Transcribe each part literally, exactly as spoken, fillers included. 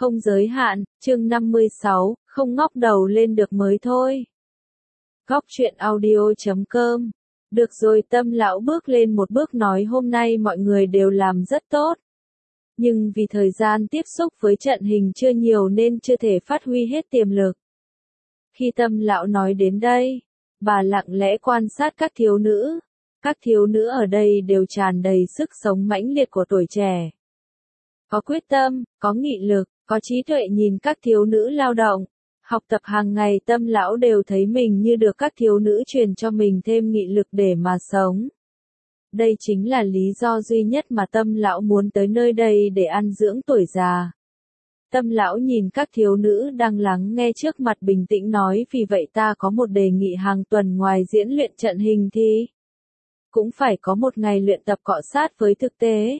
không giới hạn, chương năm mươi sáu, không ngóc đầu lên được mới thôi. Góc truyện audio chấm com. Được rồi, Tâm lão bước lên một bước nói hôm nay mọi người đều làm rất tốt. Nhưng vì thời gian tiếp xúc với trận hình chưa nhiều nên chưa thể phát huy hết tiềm lực. Khi Tâm lão nói đến đây, bà lặng lẽ quan sát các thiếu nữ. Các thiếu nữ ở đây đều tràn đầy sức sống mãnh liệt của tuổi trẻ. Có quyết tâm, có nghị lực, có trí tuệ. Nhìn các thiếu nữ lao động, học tập hàng ngày, Tâm lão đều thấy mình như được các thiếu nữ truyền cho mình thêm nghị lực để mà sống. Đây chính là lý do duy nhất mà Tâm lão muốn tới nơi đây để ăn dưỡng tuổi già. Tâm lão nhìn các thiếu nữ đang lắng nghe trước mặt bình tĩnh nói, vì vậy ta có một đề nghị, hàng tuần ngoài diễn luyện trận hình thì cũng phải có một ngày luyện tập cọ sát với thực tế.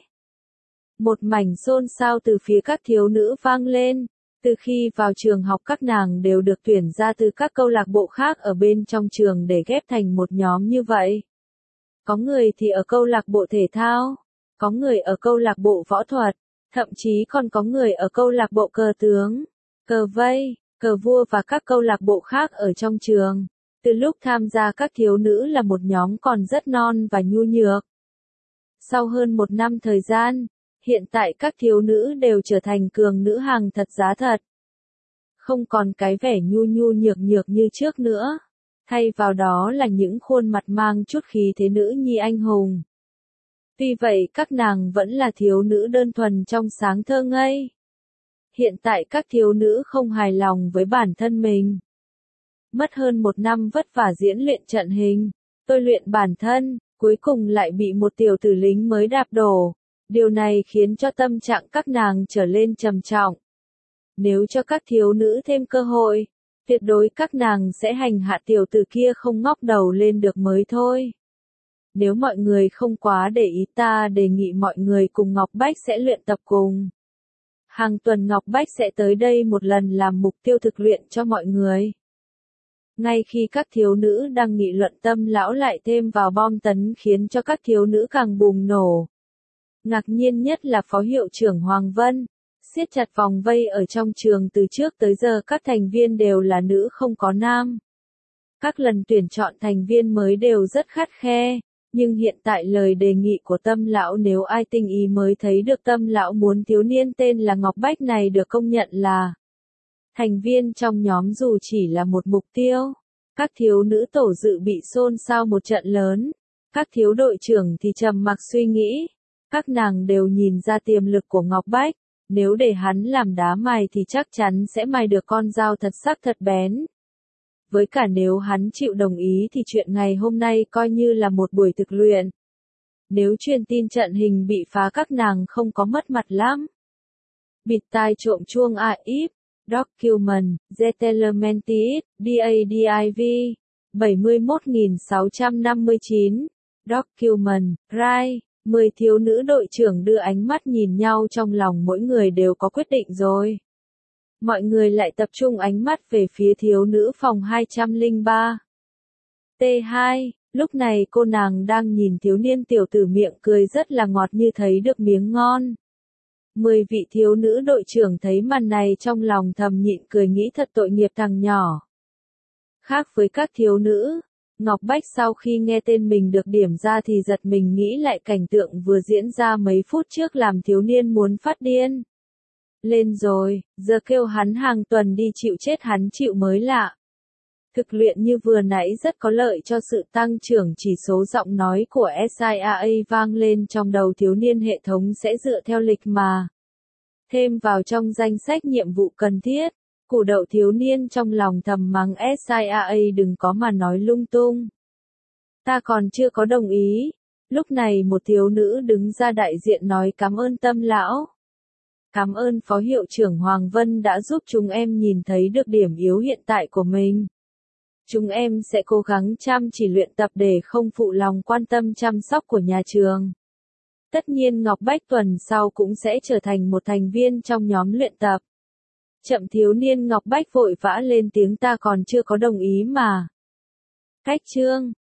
Một mảnh xôn xao từ phía các thiếu nữ vang lên. Từ khi vào trường học các nàng đều được tuyển ra từ các câu lạc bộ khác ở bên trong trường để ghép thành một nhóm như vậy. Có người thì ở câu lạc bộ thể thao, có người ở câu lạc bộ võ thuật, thậm chí còn có người ở câu lạc bộ cờ tướng, cờ vây, cờ vua và các câu lạc bộ khác ở trong trường. Từ lúc tham gia các thiếu nữ là một nhóm còn rất non và nhu nhược. Sau hơn một năm thời gian, hiện tại các thiếu nữ đều trở thành cường nữ hàng thật giá thật. Không còn cái vẻ nhu nhu nhược nhược như trước nữa. Thay vào đó là những khuôn mặt mang chút khí thế nữ nhi anh hùng. Tuy vậy các nàng vẫn là thiếu nữ đơn thuần trong sáng thơ ngây. Hiện tại các thiếu nữ không hài lòng với bản thân mình. Mất hơn một năm vất vả diễn luyện trận hình, tôi luyện bản thân, cuối cùng lại bị một tiểu tử lính mới đạp đổ. Điều này khiến cho tâm trạng các nàng trở lên trầm trọng. Nếu cho các thiếu nữ thêm cơ hội, tuyệt đối các nàng sẽ hành hạ tiểu tử kia không ngóc đầu lên được mới thôi. Nếu mọi người không quá để ý, ta đề nghị mọi người cùng Ngọc Bách sẽ luyện tập cùng. Hàng tuần Ngọc Bách sẽ tới đây một lần làm mục tiêu thực luyện cho mọi người. Ngay khi các thiếu nữ đang nghị luận, Tâm lão lại thêm vào bom tấn khiến cho các thiếu nữ càng bùng nổ. Ngạc nhiên nhất là Phó Hiệu trưởng Hoàng Vân, siết chặt vòng vây ở trong trường. Từ trước tới giờ các thành viên đều là nữ không có nam. Các lần tuyển chọn thành viên mới đều rất khắt khe, nhưng hiện tại lời đề nghị của Tâm lão nếu ai tinh ý mới thấy được. Tâm lão muốn thiếu niên tên là Ngọc Bách này được công nhận là thành viên trong nhóm dù chỉ là một mục tiêu. Các thiếu nữ tổ dự bị xôn xao một trận lớn. Các thiếu đội trưởng thì trầm mặc suy nghĩ. Các nàng đều nhìn ra tiềm lực của Ngọc Bách. Nếu để hắn làm đá mài thì chắc chắn sẽ mài được con dao thật sắc thật bén. Với cả nếu hắn chịu đồng ý thì chuyện ngày hôm nay coi như là một buổi thực luyện. Nếu truyền tin trận hình bị phá các nàng không có mất mặt lắm. Bịt tai trộm chuông a íp, document, Zetelementis, DADIV, bảy mươi mốt nghìn sáu trăm năm mươi chín, document, Rai. Mười thiếu nữ đội trưởng đưa ánh mắt nhìn nhau, trong lòng mỗi người đều có quyết định rồi. Mọi người lại tập trung ánh mắt về phía thiếu nữ phòng hai không ba. T hai, lúc này cô nàng đang nhìn thiếu niên tiểu tử miệng cười rất là ngọt như thấy được miếng ngon. Mười vị thiếu nữ đội trưởng thấy màn này trong lòng thầm nhịn cười, nghĩ thật tội nghiệp thằng nhỏ. Khác với các thiếu nữ, Ngọc Bách sau khi nghe tên mình được điểm ra thì giật mình, nghĩ lại cảnh tượng vừa diễn ra mấy phút trước làm thiếu niên muốn phát điên. Lên rồi, giờ kêu hắn hàng tuần đi chịu chết hắn chịu mới lạ. Thực luyện như vừa nãy rất có lợi cho sự tăng trưởng chỉ số. Giọng nói của ét i a a vang lên trong đầu thiếu niên, hệ thống sẽ dựa theo lịch mà thêm vào trong danh sách nhiệm vụ cần thiết. Củ đậu thiếu niên trong lòng thầm mắng ét i a a đừng có mà nói lung tung. Ta còn chưa có đồng ý. Lúc này một thiếu nữ đứng ra đại diện nói cảm ơn Tâm lão. Cảm ơn Phó Hiệu trưởng Hoàng Vân đã giúp chúng em nhìn thấy được điểm yếu hiện tại của mình. Chúng em sẽ cố gắng chăm chỉ luyện tập để không phụ lòng quan tâm chăm sóc của nhà trường. Tất nhiên Ngọc Bách tuần sau cũng sẽ trở thành một thành viên trong nhóm luyện tập. Chậm, thiếu niên Ngọc Bách vội vã lên tiếng, ta còn chưa có đồng ý mà. Cách chương